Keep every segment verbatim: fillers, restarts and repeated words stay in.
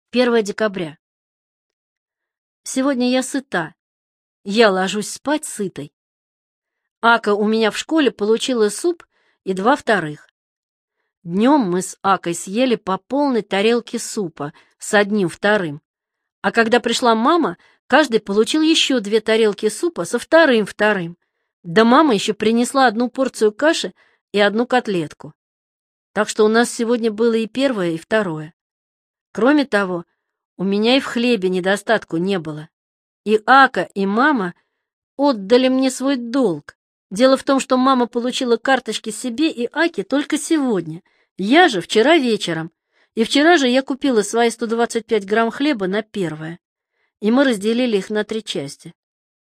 первое декабря. Сегодня я сыта. Я ложусь спать сытой. Ака у меня в школе получила суп и два вторых. Днем мы с Акой съели по полной тарелке супа с одним вторым. А когда пришла мама, каждый получил еще две тарелки супа со вторым вторым. Да мама еще принесла одну порцию каши и одну котлетку. Так что у нас сегодня было и первое, и второе. Кроме того, у меня и в хлебе недостатку не было. И Ака, и мама отдали мне свой долг. Дело в том, что мама получила карточки себе и Аке только сегодня. Я же вчера вечером. И вчера же я купила свои сто двадцать пять грамм хлеба на первое. И мы разделили их на три части.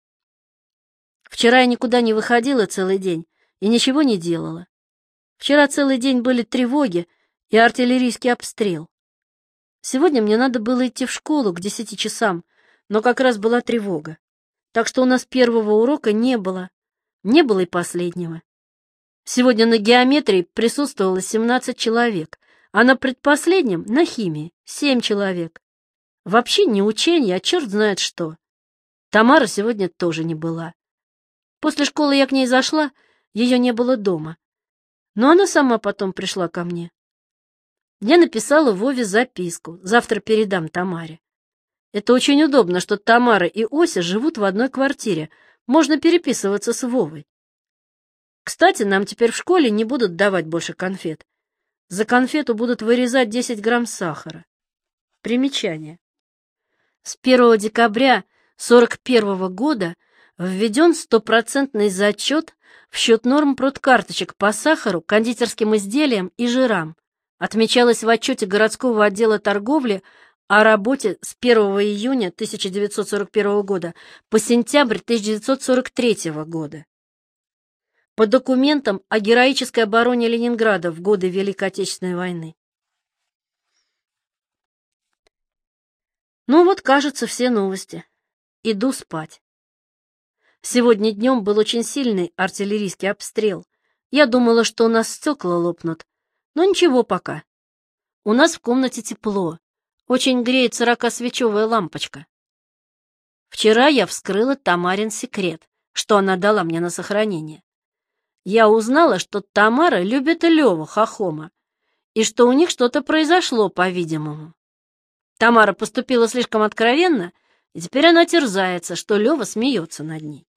Вчера я никуда не выходила целый день и ничего не делала. Вчера целый день были тревоги и артиллерийский обстрел. Сегодня мне надо было идти в школу к десяти часам, но как раз была тревога. Так что у нас первого урока не было. Не было и последнего. Сегодня на геометрии присутствовало семнадцать человек, а на предпоследнем, на химии, семь человек. Вообще не учение, а черт знает что. Тамара сегодня тоже не была. После школы я к ней зашла, ее не было дома. Но она сама потом пришла ко мне. Я написала Вове записку, завтра передам Тамаре. Это очень удобно, что Тамара и Ося живут в одной квартире, можно переписываться с Вовой. Кстати, нам теперь в школе не будут давать больше конфет. За конфету будут вырезать десять грамм сахара. Примечание. С первого декабря сорок первого года введен стопроцентный зачет в счет норм продкарточек по сахару, кондитерским изделиям и жирам. Отмечалось в отчете городского отдела торговли о работе с первого июня тысяча девятьсот сорок первого года по сентябрь тысяча девятьсот сорок третьего года. По документам о героической обороне Ленинграда в годы Великой Отечественной войны. Ну вот, кажется, все новости. Иду спать. Сегодня днем был очень сильный артиллерийский обстрел. Я думала, что у нас стекла лопнут. Но ничего пока. У нас в комнате тепло. Очень греет сорокасвечевая лампочка. Вчера я вскрыла Тамарин секрет, что она дала мне на сохранение. Я узнала, что Тамара любит Леву Хохома, и что у них что-то произошло, по-видимому. Тамара поступила слишком откровенно, и теперь она терзается, что Лева смеется над ней.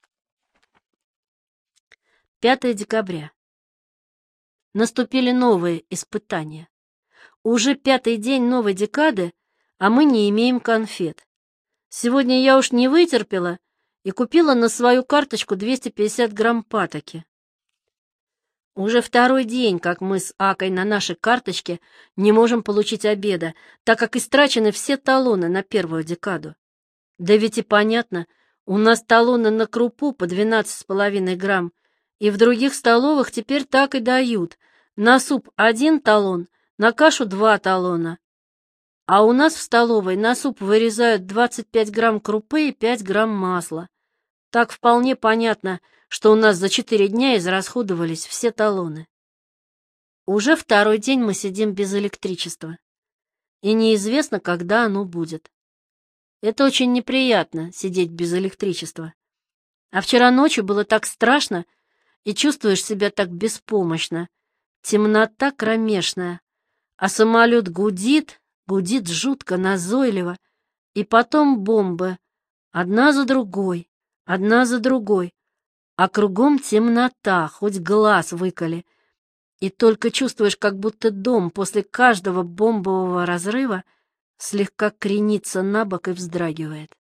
пятое декабря. Наступили новые испытания. Уже пятый день новой декады, а мы не имеем конфет. Сегодня я уж не вытерпела и купила на свою карточку двести пятьдесят грамм патоки. Уже второй день, как мы с Акой на нашей карточке не можем получить обеда, так как истрачены все талоны на первую декаду. Да ведь и понятно, у нас талоны на крупу по двенадцать с половиной грамм, и в других столовых теперь так и дают. На суп один талон, на кашу два талона. А у нас в столовой на суп вырезают двадцать пять грамм крупы и пять грамм масла. Так вполне понятно, что у нас за четыре дня израсходовались все талоны. Уже второй день мы сидим без электричества. И неизвестно, когда оно будет. Это очень неприятно, сидеть без электричества. А вчера ночью было так страшно, и чувствуешь себя так беспомощно. Темнота кромешная, а самолет гудит, гудит жутко, назойливо, и потом бомбы, одна за другой, одна за другой, а кругом темнота, хоть глаз выколи, и только чувствуешь, как будто дом после каждого бомбового разрыва слегка кренится на бок и вздрагивает.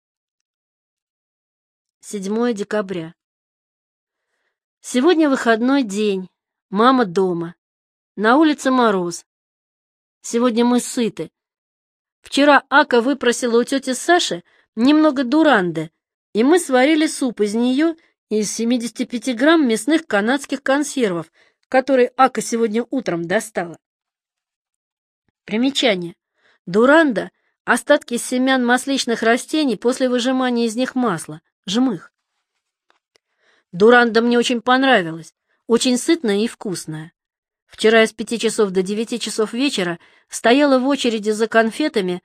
седьмое декабря. Сегодня выходной день, мама дома, на улице мороз. Сегодня мы сыты. Вчера Ака выпросила у тети Саши немного дуранды, и мы сварили суп из нее и из семидесяти пяти грамм мясных канадских консервов, которые Ака сегодня утром достала. Примечание. Дуранда – остатки семян масличных растений после выжимания из них масла, жмых. Дуранда мне очень понравилась, очень сытная и вкусная. Вчера я с пяти часов до девяти часов вечера стояла в очереди за конфетами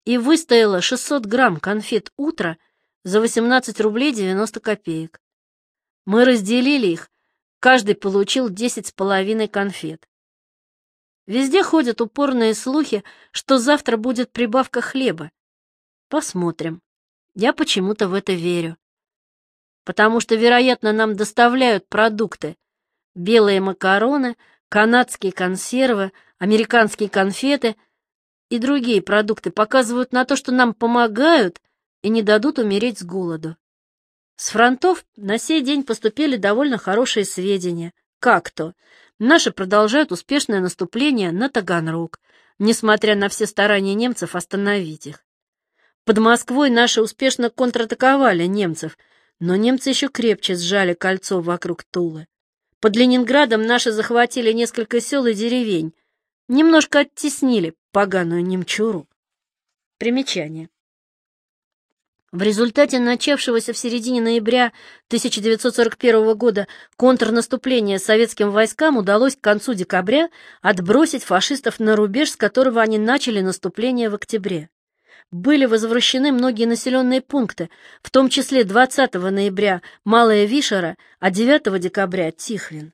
и выстояла шестьсот грамм конфет «Утро» за восемнадцать рублей девяносто копеек. Мы разделили их, каждый получил десять с половиной конфет. Везде ходят упорные слухи, что завтра будет прибавка хлеба. Посмотрим. Я почему-то в это верю. Потому что, вероятно, нам доставляют продукты. Белые макароны, канадские консервы, американские конфеты и другие продукты показывают на то, что нам помогают и не дадут умереть с голоду. С фронтов на сей день поступили довольно хорошие сведения. Как то? Наши продолжают успешное наступление на Таганрог, несмотря на все старания немцев остановить их. Под Москвой наши успешно контратаковали немцев, но немцы еще крепче сжали кольцо вокруг Тулы. Под Ленинградом наши захватили несколько сел и деревень, немножко оттеснили поганую немчуру. Примечание. В результате начавшегося в середине ноября тысяча девятьсот сорок первого года контрнаступления советским войскам удалось к концу декабря отбросить фашистов на рубеж, с которого они начали наступление в октябре. Были возвращены многие населенные пункты, в том числе двадцатого ноября Малая Вишера, а девятого декабря Тихвин.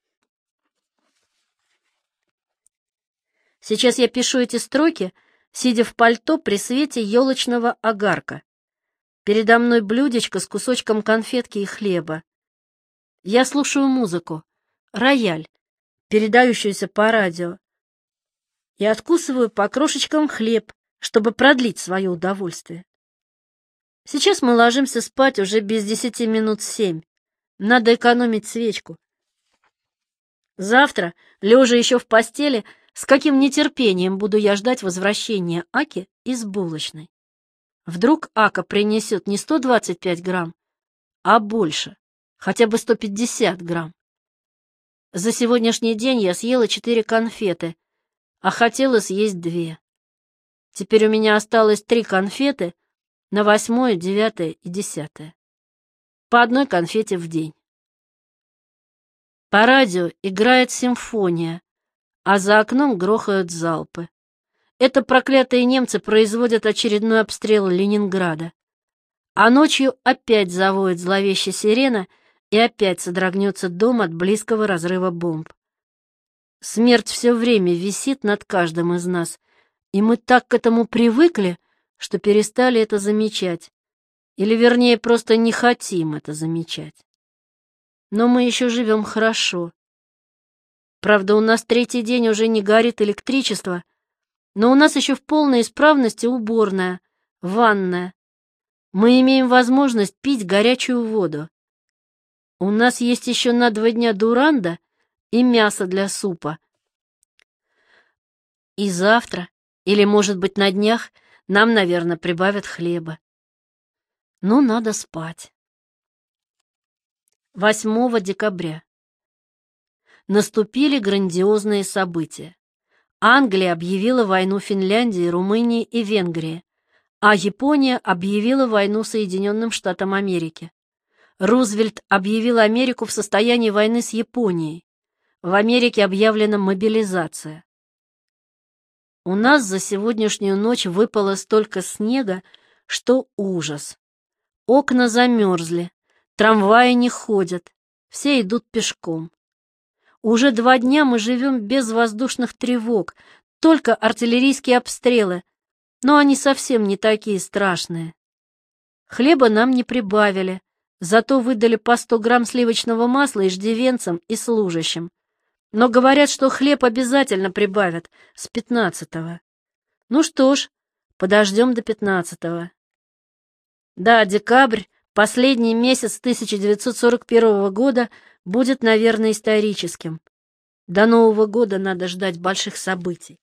Сейчас я пишу эти строки, сидя в пальто при свете елочного огарка. Передо мной блюдечко с кусочком конфетки и хлеба. Я слушаю музыку, рояль, передающуюся по радио, и откусываю по крошечкам хлеб, чтобы продлить свое удовольствие. Сейчас мы ложимся спать уже без десяти минут семь. Надо экономить свечку. Завтра, лежа еще в постели, с каким нетерпением буду я ждать возвращения Аки из булочной. Вдруг Ака принесет не сто двадцать пять грамм, а больше, хотя бы сто пятьдесят грамм. За сегодняшний день я съела четыре конфеты, а хотела съесть две. Теперь у меня осталось три конфеты на восьмое, девятое и десятое. По одной конфете в день. По радио играет симфония, а за окном грохают залпы. Это проклятые немцы производят очередной обстрел Ленинграда. А ночью опять завоет зловещая сирена, и опять содрогнется дом от близкого разрыва бомб. Смерть все время висит над каждым из нас, и мы так к этому привыкли, что перестали это замечать. Или, вернее, просто не хотим это замечать. Но мы еще живем хорошо. Правда, у нас третий день уже не горит электричество, но у нас еще в полной исправности уборная, ванная. Мы имеем возможность пить горячую воду. У нас есть еще на два дня дуранда и мясо для супа. И завтра, или, может быть, на днях, нам, наверное, прибавят хлеба. Ну, надо спать. восьмого декабря. Наступили грандиозные события. Англия объявила войну Финляндии, Румынии и Венгрии, а Япония объявила войну Соединенным Штатам Америки. Рузвельт объявил Америку в состоянии войны с Японией. В Америке объявлена мобилизация. У нас за сегодняшнюю ночь выпало столько снега, что ужас. Окна замерзли, трамваи не ходят, все идут пешком. Уже два дня мы живем без воздушных тревог, только артиллерийские обстрелы, но они совсем не такие страшные. Хлеба нам не прибавили, зато выдали по сто грамм сливочного масла иждивенцам и служащим. Но говорят, что хлеб обязательно прибавят с пятнадцатого. Ну что ж, подождем до пятнадцатого. Да, декабрь, последний месяц тысяча девятьсот сорок первого года, будет, наверное, историческим. До Нового года надо ждать больших событий.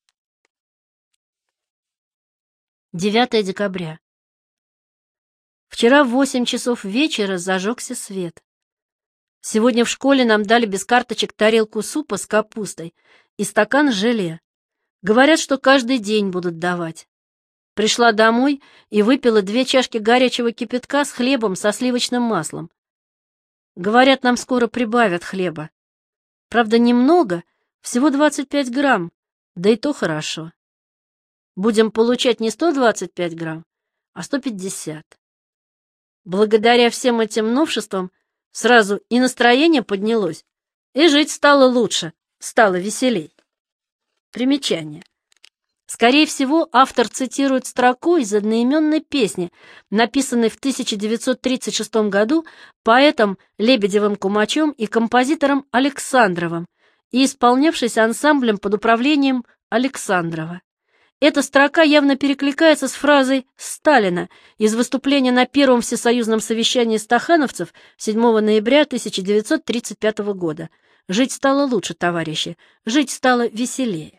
девятое декабря. Вчера в восемь часов вечера зажегся свет. Сегодня в школе нам дали без карточек тарелку супа с капустой и стакан желе. Говорят, что каждый день будут давать. Пришла домой и выпила две чашки горячего кипятка с хлебом со сливочным маслом. Говорят, нам скоро прибавят хлеба. Правда, немного, всего двадцать пять грамм, да и то хорошо. Будем получать не сто двадцать пять грамм, а сто пятьдесят. Благодаря всем этим новшествам сразу и настроение поднялось, и жить стало лучше, стало веселей. Примечание. Скорее всего, автор цитирует строку из одноименной песни, написанной в тысяча девятьсот тридцать шестом году поэтом Лебедевым-Кумачем и композитором Александровым и исполнявшейся ансамблем под управлением Александрова. Эта строка явно перекликается с фразой Сталина из выступления на Первом всесоюзном совещании стахановцев седьмого ноября тысяча девятьсот тридцать пятого года. «Жить стало лучше, товарищи, жить стало веселее».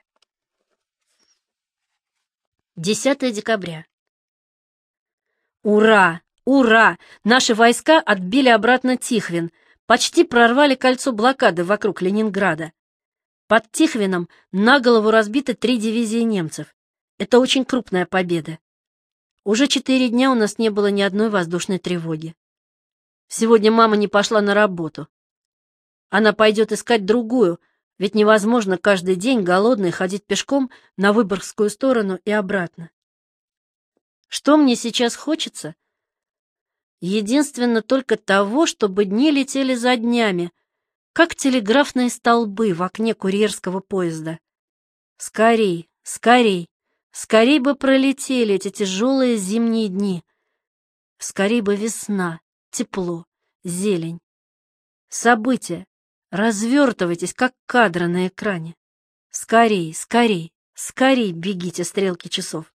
десятое декабря. Ура! Ура! Наши войска отбили обратно Тихвин, почти прорвали кольцо блокады вокруг Ленинграда. Под Тихвином на голову разбиты три дивизии немцев. Это очень крупная победа. Уже четыре дня у нас не было ни одной воздушной тревоги. Сегодня мама не пошла на работу. Она пойдет искать другую, ведь невозможно каждый день голодной ходить пешком на Выборгскую сторону и обратно. Что мне сейчас хочется? Единственно только того, чтобы дни летели за днями, как телеграфные столбы в окне курьерского поезда. Скорей, скорей, скорей бы пролетели эти тяжелые зимние дни. Скорей бы весна, тепло, зелень. События. Развертывайтесь, как кадры на экране. Скорей, скорей, скорей бегите стрелки часов.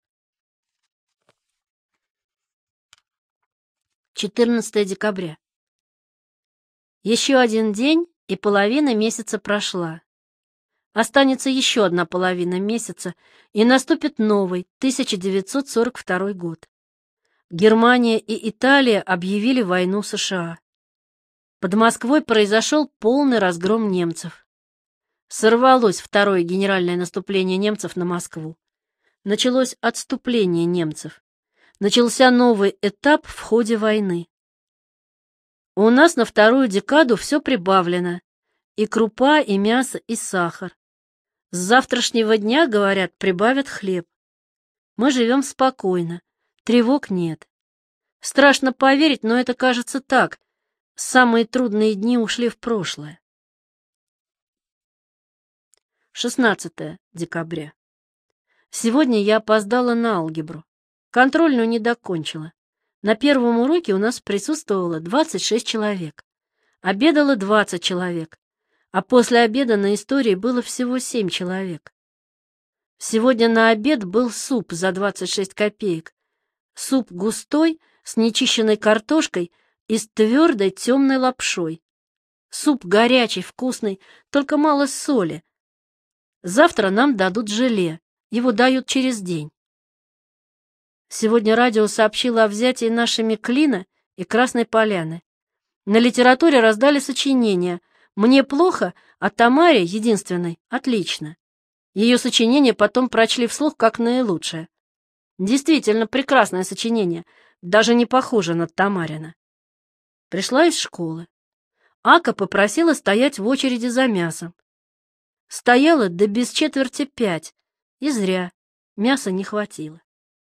четырнадцатое декабря. Еще один день, и половина месяца прошла. Останется еще одна половина месяца, и наступит новый, тысяча девятьсот сорок второй год. Германия и Италия объявили войну США. Под Москвой произошел полный разгром немцев. Сорвалось второе генеральное наступление немцев на Москву. Началось отступление немцев. Начался новый этап в ходе войны. У нас на вторую декаду все прибавлено. И крупа, и мясо, и сахар. С завтрашнего дня, говорят, прибавят хлеб. Мы живем спокойно, тревог нет. Страшно поверить, но это кажется так. Самые трудные дни ушли в прошлое. шестнадцатое декабря. Сегодня я опоздала на алгебру. Контрольную не докончила. На первом уроке у нас присутствовало двадцать шесть человек. Обедало двадцать человек. А после обеда на истории было всего семь человек. Сегодня на обед был суп за двадцать шесть копеек. Суп густой, с нечищенной картошкой и с твердой темной лапшой. Суп горячий, вкусный, только мало соли. Завтра нам дадут желе, его дают через день. Сегодня радио сообщило о взятии нашими Клина и Красной Поляны. На литературе раздали сочинения «Мне плохо», а Тамаре, единственной, отлично. Ее сочинение потом прочли вслух как наилучшее. Действительно прекрасное сочинение, даже не похоже на Тамарина. Пришла из школы. Ака попросила стоять в очереди за мясом. Стояла до без четверти пять, и зря, мяса не хватило.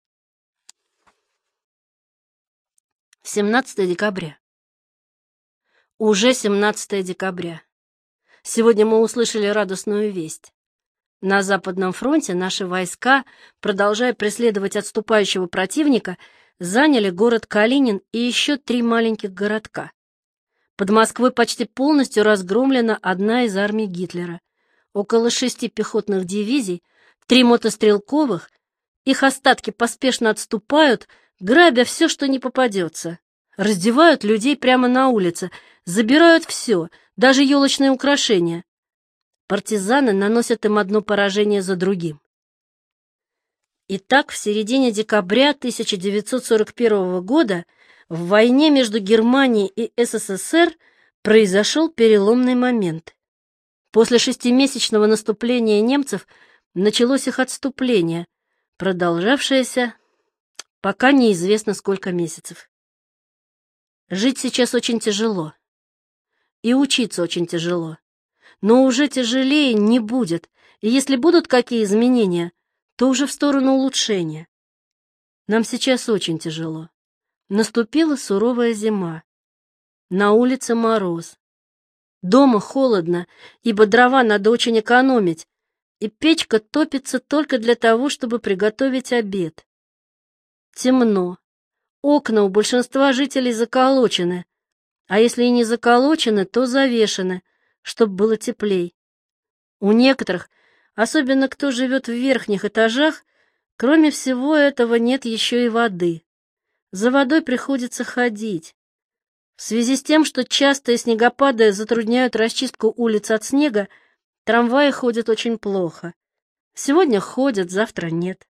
семнадцатое декабря. Уже семнадцатое декабря. Сегодня мы услышали радостную весть. На Западном фронте наши войска, продолжая преследовать отступающего противника, заняли город Калинин и еще три маленьких городка. Под Москвой почти полностью разгромлена одна из армий Гитлера. Около шести пехотных дивизий, три мотострелковых, их остатки поспешно отступают, грабя все, что не попадется. Раздевают людей прямо на улице, забирают все, даже елочные украшения. Партизаны наносят им одно поражение за другим. Итак, в середине декабря тысяча девятьсот сорок первого года в войне между Германией и СССР произошел переломный момент. После шестимесячного наступления немцев началось их отступление, продолжавшееся пока неизвестно сколько месяцев. Жить сейчас очень тяжело. И учиться очень тяжело. Но уже тяжелее не будет, и если будут какие изменения, то уже в сторону улучшения. Нам сейчас очень тяжело. Наступила суровая зима. На улице мороз. Дома холодно, ибо дрова надо очень экономить, и печка топится только для того, чтобы приготовить обед. Темно. Окна у большинства жителей заколочены, а если и не заколочены, то завешены, чтобы было теплей. У некоторых, особенно кто живет в верхних этажах, кроме всего этого нет еще и воды. За водой приходится ходить. В связи с тем, что частые снегопады затрудняют расчистку улиц от снега, трамваи ходят очень плохо. Сегодня ходят, завтра нет.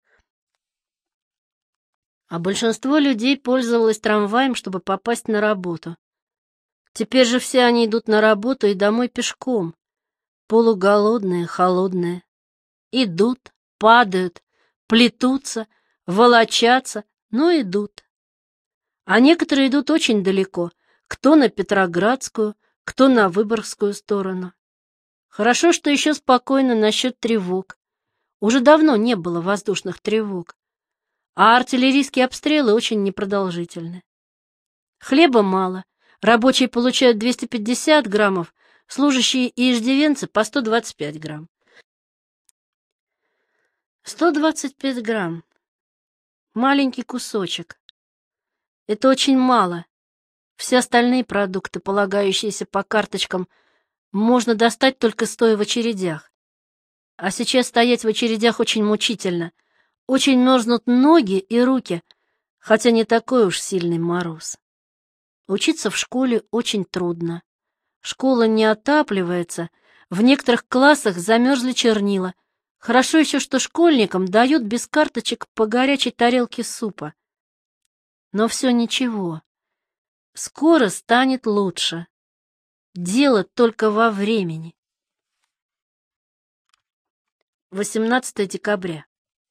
А большинство людей пользовалось трамваем, чтобы попасть на работу. Теперь же все они идут на работу и домой пешком, полуголодные, холодные. Идут, падают, плетутся, волочатся, но идут. А некоторые идут очень далеко, кто на Петроградскую, кто на Выборгскую сторону. Хорошо, что еще спокойно насчет тревог. Уже давно не было воздушных тревог, а артиллерийские обстрелы очень непродолжительны. Хлеба мало, рабочие получают двести пятьдесят граммов, служащие и иждивенцы по сто двадцать пять грамм. сто двадцать пять грамм. Маленький кусочек. Это очень мало. Все остальные продукты, полагающиеся по карточкам, можно достать только стоя в очередях. А сейчас стоять в очередях очень мучительно. Очень мерзнут ноги и руки, хотя не такой уж сильный мороз. Учиться в школе очень трудно. Школа не отапливается, в некоторых классах замерзли чернила. Хорошо еще, что школьникам дают без карточек по горячей тарелке супа. Но все ничего. Скоро станет лучше. Дело только во времени. восемнадцатое декабря.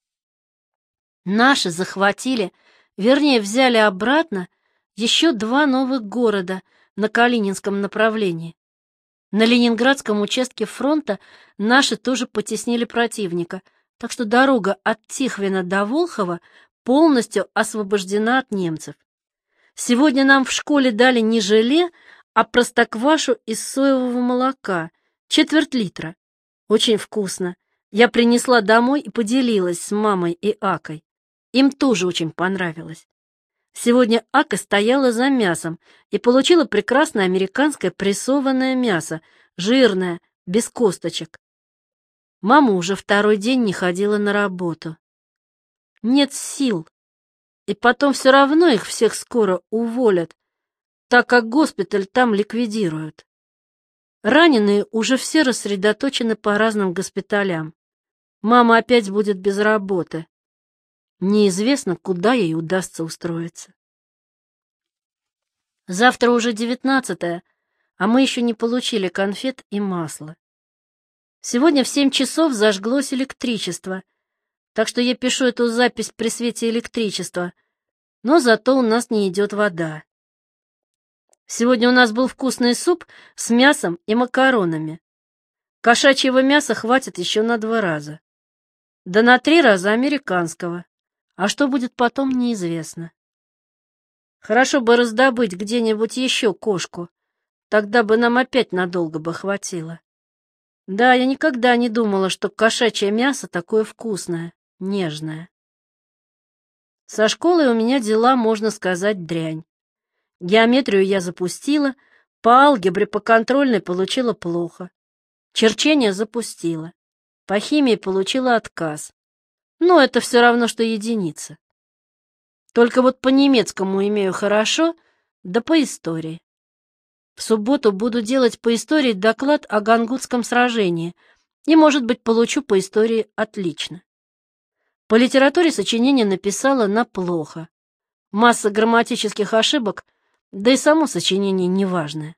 Наши захватили, вернее, взяли обратно еще два новых города на Калининском направлении. На Ленинградском участке фронта наши тоже потеснили противника, так что дорога от Тихвина до Волхова полностью освобождена от немцев. Сегодня нам в школе дали не желе, а простоквашу из соевого молока, четверть литра. Очень вкусно. Я принесла домой и поделилась с мамой и Акой. Им тоже очень понравилось. Сегодня Ака стояла за мясом и получила прекрасное американское прессованное мясо, жирное, без косточек. Мама уже второй день не ходила на работу. Нет сил. И потом все равно их всех скоро уволят, так как госпиталь там ликвидируют. Раненые уже все рассредоточены по разным госпиталям. Мама опять будет без работы. Неизвестно, куда ей удастся устроиться. Завтра уже девятнадцатое, а мы еще не получили конфет и масла. Сегодня в семь часов зажглось электричество, так что я пишу эту запись при свете электричества, но зато у нас не идет вода. Сегодня у нас был вкусный суп с мясом и макаронами. Кошачьего мяса хватит еще на два раза. Да на три раза американского. А что будет потом, неизвестно. Хорошо бы раздобыть где-нибудь еще кошку. Тогда бы нам опять надолго бы хватило. Да, я никогда не думала, что кошачье мясо такое вкусное, нежное. Со школой у меня дела, можно сказать, дрянь. Геометрию я запустила, по алгебре по контрольной получила плохо. Черчение запустила. По химии получила отказ. Но это все равно, что единица. Только вот по немецкому имею хорошо, да по истории. В субботу буду делать по истории доклад о Гангутском сражении, и, может быть, получу по истории отлично. По литературе сочинение написала на плохо. Масса грамматических ошибок, да и само сочинение неважное.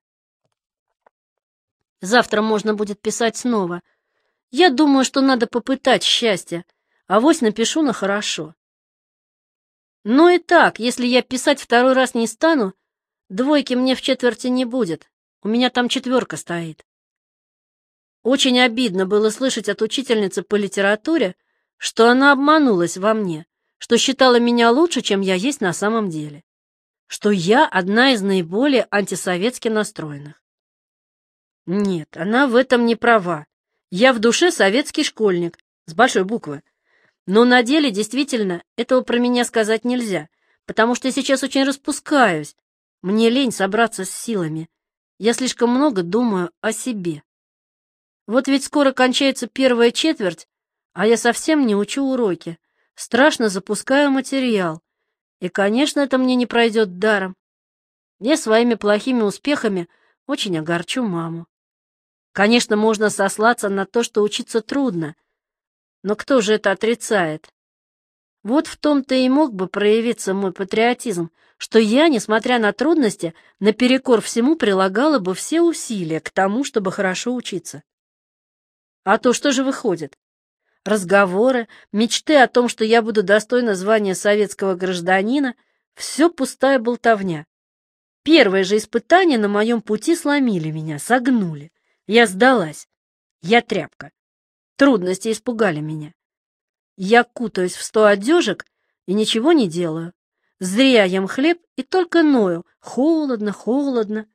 Завтра можно будет писать снова. Я думаю, что надо попытать счастье, авось напишу на хорошо. Ну и так, если я писать второй раз не стану, двойки мне в четверти не будет, у меня там четверка стоит. Очень обидно было слышать от учительницы по литературе, что она обманулась во мне, что считала меня лучше, чем я есть на самом деле, что я одна из наиболее антисоветски настроенных. Нет, она в этом не права. Я в душе советский школьник, с большой буквы. Но на деле действительно этого про меня сказать нельзя, потому что я сейчас очень распускаюсь. Мне лень собраться с силами. Я слишком много думаю о себе. Вот ведь скоро кончается первая четверть, а я совсем не учу уроки. Страшно запускаю материал. И, конечно, это мне не пройдет даром. Я своими плохими успехами очень огорчу маму. Конечно, можно сослаться на то, что учиться трудно. Но кто же это отрицает? Вот в том-то и мог бы проявиться мой патриотизм, что я, несмотря на трудности, наперекор всему прилагала бы все усилия к тому, чтобы хорошо учиться. А то что же выходит? Разговоры, мечты о том, что я буду достойна звания советского гражданина, все пустая болтовня. Первые же испытания на моем пути сломили меня, согнули. Я сдалась. Я тряпка. Трудности испугали меня. Я кутаюсь в сто одежек и ничего не делаю. Зря ем хлеб и только ною. Холодно, холодно.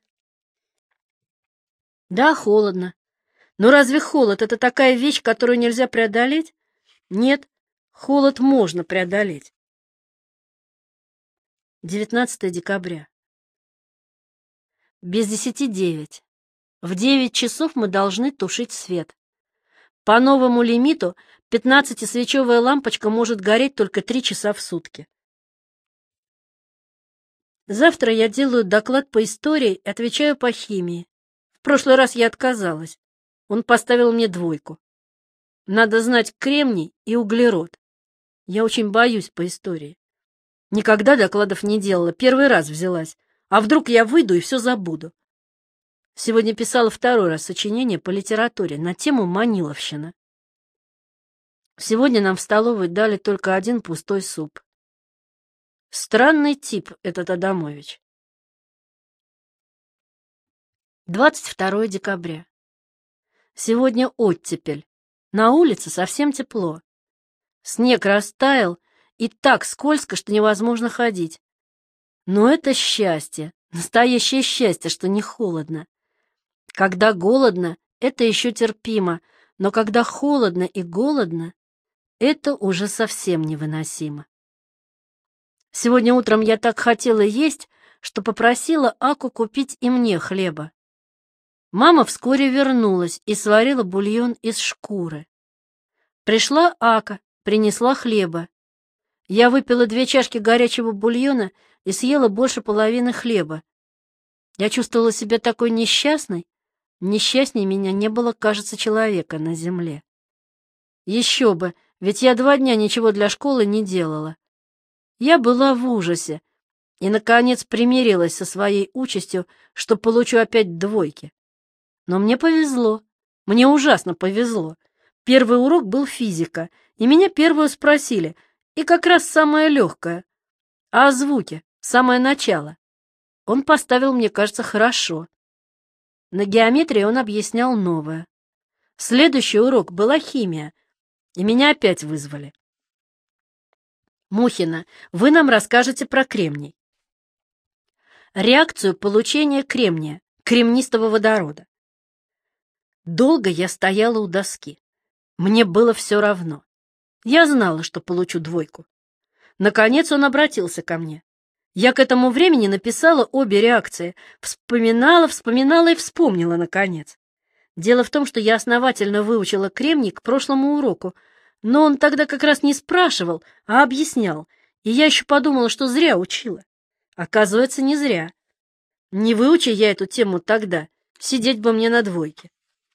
Да, холодно. Но разве холод — это такая вещь, которую нельзя преодолеть? Нет, холод можно преодолеть. девятнадцатое декабря. Без десяти девять. В девять часов мы должны тушить свет. По новому лимиту пятнадцатисвечевая лампочка может гореть только три часа в сутки. Завтра я делаю доклад по истории и отвечаю по химии. В прошлый раз я отказалась. Он поставил мне двойку. Надо знать кремний и углерод. Я очень боюсь по истории. Никогда докладов не делала, первый раз взялась. А вдруг я выйду и все забуду? Сегодня писала второй раз сочинение по литературе на тему Маниловщина. Сегодня нам в столовой дали только один пустой суп. Странный тип этот Адамович. двадцать второе декабря. Сегодня оттепель. На улице совсем тепло. Снег растаял, и так скользко, что невозможно ходить. Но это счастье, настоящее счастье, что не холодно. Когда голодно, это еще терпимо, но когда холодно и голодно, это уже совсем невыносимо. Сегодня утром я так хотела есть, что попросила Аку купить и мне хлеба. Мама вскоре вернулась и сварила бульон из шкуры. Пришла Ака, принесла хлеба. Я выпила две чашки горячего бульона и съела больше половины хлеба. Я чувствовала себя такой несчастной. Несчастней меня не было, кажется, человека на земле. Еще бы, ведь я два дня ничего для школы не делала. Я была в ужасе и, наконец, примирилась со своей участью, что получу опять двойки. Но мне повезло, мне ужасно повезло. Первый урок был физика, и меня первую спросили, и как раз самое легкое. А о звуке, самое начало. Он поставил, мне кажется, хорошо. На геометрии он объяснял новое. Следующий урок была химия, и меня опять вызвали. Мухина, вы нам расскажете про кремний. Реакцию получения кремния, кремнистого водорода. Долго я стояла у доски. Мне было все равно. Я знала, что получу двойку. Наконец он обратился ко мне. Я к этому времени написала обе реакции. Вспоминала, вспоминала и вспомнила, наконец. Дело в том, что я основательно выучила кремний к прошлому уроку, но он тогда как раз не спрашивал, а объяснял, и я еще подумала, что зря учила. Оказывается, не зря. Не выучи я эту тему тогда, сидеть бы мне на двойке.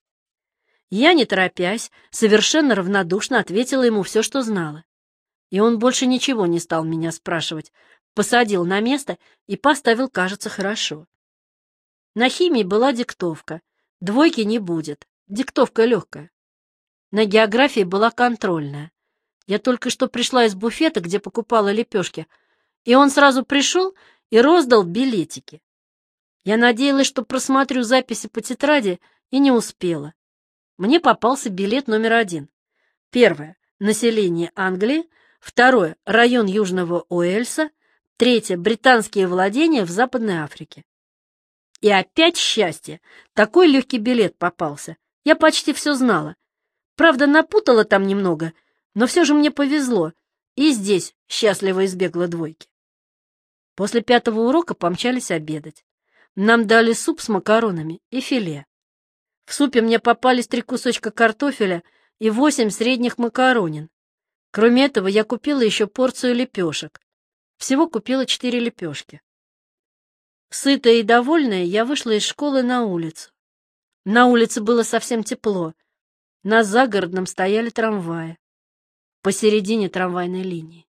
Я, не торопясь, совершенно равнодушно ответила ему все, что знала. И он больше ничего не стал меня спрашивать, посадил на место и поставил, кажется, хорошо. На химии была диктовка. Двойки не будет, диктовка легкая. На географии была контрольная. Я только что пришла из буфета, где покупала лепешки, и он сразу пришел и роздал билетики. Я надеялась, что просмотрю записи по тетради, и не успела. Мне попался билет номер один. Первое. население Англии, второе – район Южного Уэльса, третье – британские владения в Западной Африке. И опять счастье! Такой легкий билет попался. Я почти все знала. Правда, напутала там немного, но все же мне повезло, и здесь счастливо избегла двойки. После пятого урока помчались обедать. Нам дали суп с макаронами и филе. В супе мне попались три кусочка картофеля и восемь средних макаронин. Кроме этого, я купила еще порцию лепешек. Всего купила четыре лепешки. Сытая и довольная, я вышла из школы на улицу. На улице было совсем тепло. На загородном стояли трамваи. Посередине трамвайной линии.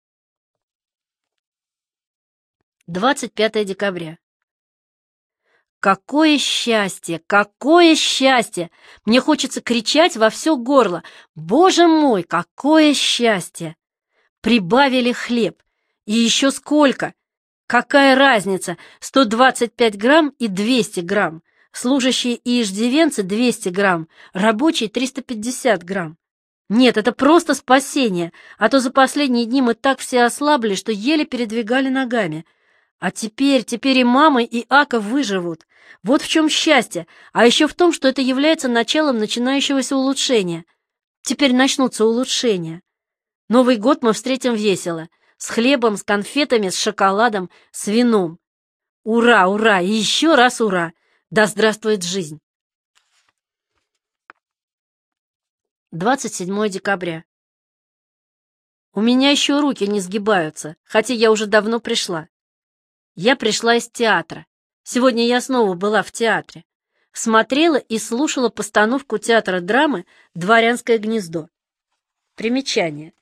двадцать пятое декабря. Какое счастье! Какое счастье! Мне хочется кричать во все горло. Боже мой, какое счастье! Прибавили хлеб. И еще сколько! Какая разница? сто двадцать пять грамм и двести грамм. Служащие и иждивенцы двести грамм, рабочие триста пятьдесят грамм. Нет, это просто спасение, а то за последние дни мы так все ослабли, что еле передвигали ногами. А теперь, теперь и мама, и Ака выживут. Вот в чем счастье, а еще в том, что это является началом начинающегося улучшения. Теперь начнутся улучшения. Новый год мы встретим весело, с хлебом, с конфетами, с шоколадом, с вином. Ура, ура, и еще раз ура! Да здравствует жизнь! двадцать седьмое декабря. У меня еще руки не сгибаются, хотя я уже давно пришла. Я пришла из театра. Сегодня я снова была в театре. Смотрела и слушала постановку театра драмы «Дворянское гнездо». Примечание.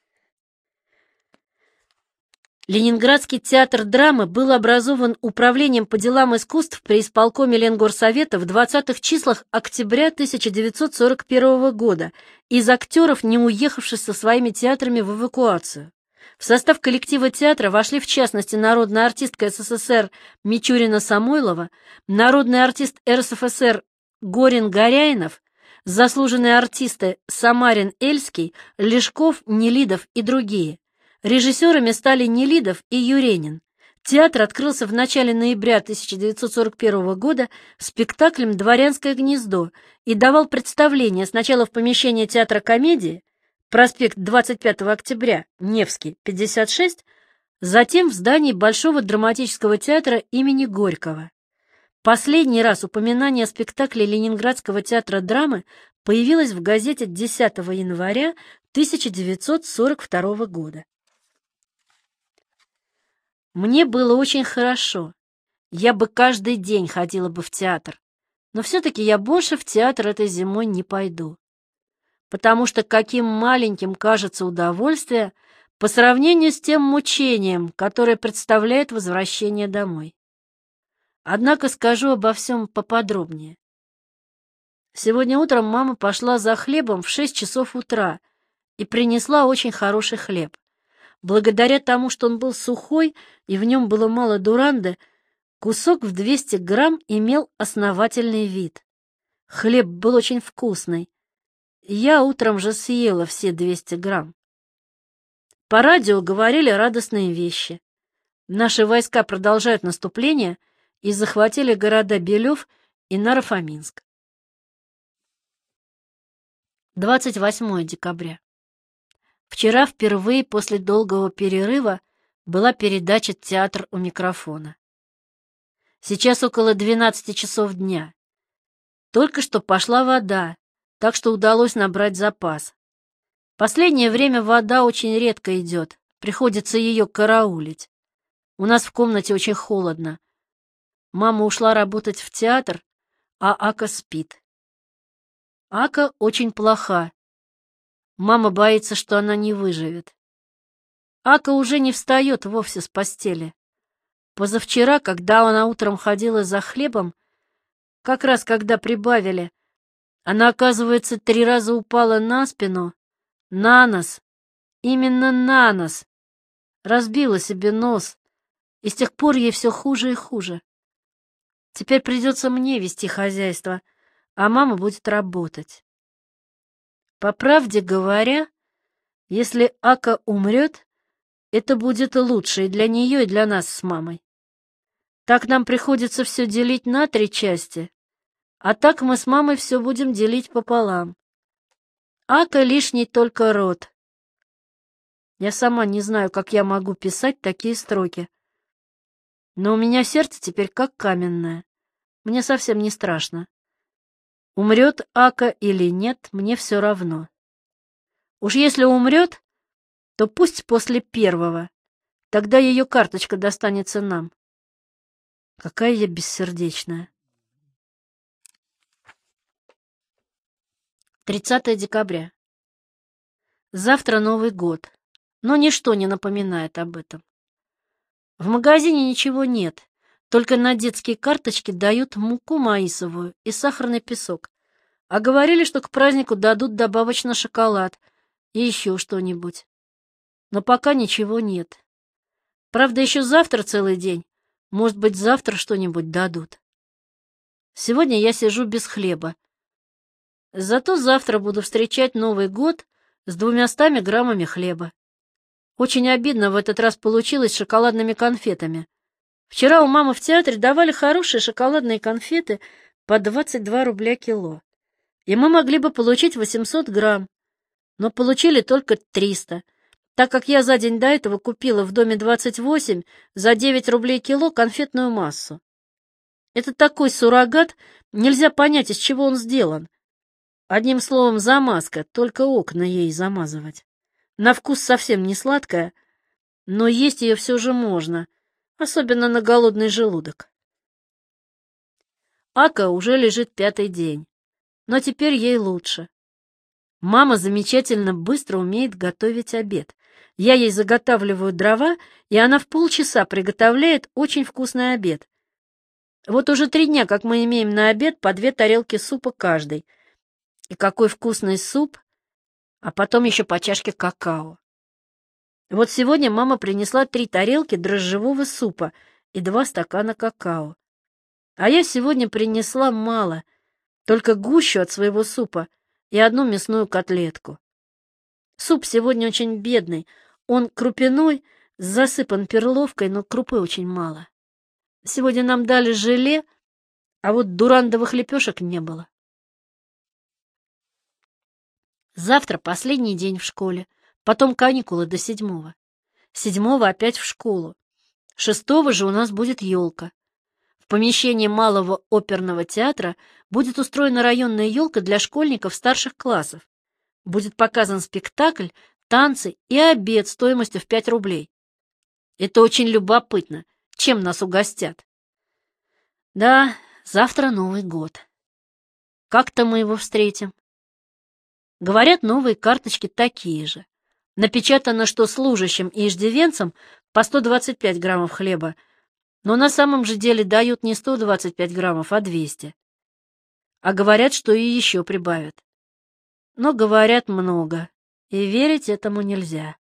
Ленинградский театр драмы был образован Управлением по делам искусств при исполкоме Ленгорсовета в двадцатых числах октября тысяча девятьсот сорок первого года из актеров, не уехавших со своими театрами в эвакуацию. В состав коллектива театра вошли в частности народная артистка СССР Мичурина-Самойлова, народный артист РСФСР Горин-Горяинов, заслуженные артисты Самарин-Эльский, Лешков, Нелидов и другие. Режиссерами стали Нелидов и Юренин. Театр открылся в начале ноября тысяча девятьсот сорок первого года спектаклем «Дворянское гнездо» и давал представление сначала в помещении театра комедии, проспект двадцать пятого октября, Невский, пятьдесят шесть, затем в здании Большого драматического театра имени Горького. Последний раз упоминание о спектакле Ленинградского театра драмы появилось в газете десятого января тысяча девятьсот сорок второго года. Мне было очень хорошо. Я бы каждый день ходила бы в театр. Но все-таки я больше в театр этой зимой не пойду. Потому что каким маленьким кажется удовольствие по сравнению с тем мучением, которое представляет возвращение домой. Однако скажу обо всем поподробнее. Сегодня утром мама пошла за хлебом в шесть часов утра и принесла очень хороший хлеб. Благодаря тому, что он был сухой и в нем было мало дуранды, кусок в двести грамм имел основательный вид. Хлеб был очень вкусный. Я утром же съела все двести грамм. По радио говорили радостные вещи. Наши войска продолжают наступление и захватили города Белев и Наро-Фоминск. двадцать восьмое декабря. Вчера впервые после долгого перерыва была передача «Театр у микрофона». Сейчас около двенадцати часов дня. Только что пошла вода, так что удалось набрать запас. Последнее время вода очень редко идет, приходится ее караулить. У нас в комнате очень холодно. Мама ушла работать в театр, а Ака спит. Ака очень плоха. Мама боится, что она не выживет. Ака уже не встает вовсе с постели. Позавчера, когда она утром ходила за хлебом, как раз когда прибавили, она, оказывается, три раза упала на спину, на нос, именно на нос, разбила себе нос, и с тех пор ей все хуже и хуже. Теперь придется мне вести хозяйство, а мама будет работать. По правде говоря, Если Ака умрет, это будет лучше и для нее, и для нас с мамой. Так нам приходится все делить на три части, а так мы с мамой все будем делить пополам. Ака лишний только род. Я сама не знаю, как я могу писать такие строки. Но у меня сердце теперь как каменное. Мне совсем не страшно. Умрет Ака или нет, мне все равно. Уж если умрет, то пусть после первого. Тогда ее карточка достанется нам. Какая я бессердечная. тридцатое декабря. Завтра Новый год, но ничто не напоминает об этом. В магазине ничего нет, только на детские карточки дают муку маисовую и сахарный песок, а говорили, что к празднику дадут добавочно шоколад и еще что-нибудь. Но пока ничего нет. Правда, еще завтра целый день, может быть, завтра что-нибудь дадут. Сегодня я сижу без хлеба. Зато завтра буду встречать Новый год с двумястами граммами хлеба. Очень обидно в этот раз получилось с шоколадными конфетами. Вчера у мамы в театре давали хорошие шоколадные конфеты по двадцать два рубля кило. И мы могли бы получить восемьсот грамм, но получили только триста, так как я за день до этого купила в доме двадцать восемь за девять рублей кило конфетную массу. Это такой суррогат, нельзя понять, из чего он сделан. Одним словом, замазка, только окна ей замазывать. На вкус совсем не сладкая, но есть ее все же можно, особенно на голодный желудок. Ака уже лежит пятый день, но теперь ей лучше. Мама замечательно быстро умеет готовить обед. Я ей заготавливаю дрова, и она в полчаса приготовляет очень вкусный обед. Вот уже три дня, как мы имеем на обед по две тарелки супа каждый. И какой вкусный суп, а потом еще по чашке какао. Вот сегодня мама принесла три тарелки дрожжевого супа и два стакана какао. А я сегодня принесла мало, только гущу от своего супа и одну мясную котлетку. Суп сегодня очень бедный, он крупяной, засыпан перловкой, но крупы очень мало. Сегодня нам дали желе, а вот дурандовых лепешек не было. Завтра последний день в школе, потом каникулы до седьмого. Седьмого опять в школу. Шестого же у нас будет елка. В помещении малого оперного театра будет устроена районная елка для школьников старших классов. Будет показан спектакль, танцы и обед стоимостью в пять рублей. Это очень любопытно, чем нас угостят. Да, завтра Новый год. Как-то мы его встретим. Говорят, новые карточки такие же. Напечатано, что служащим и иждивенцам по сто двадцать пять граммов хлеба, но на самом же деле дают не сто двадцать пять граммов, а двести. А говорят, что и еще прибавят. Но говорят много, и верить этому нельзя.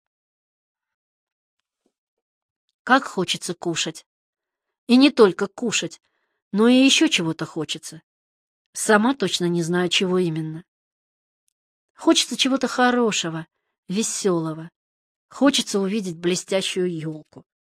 Как хочется кушать. И не только кушать, но и еще чего-то хочется. Сама точно не знаю, чего именно. Хочется чего-то хорошего, веселого. Хочется увидеть блестящую елку.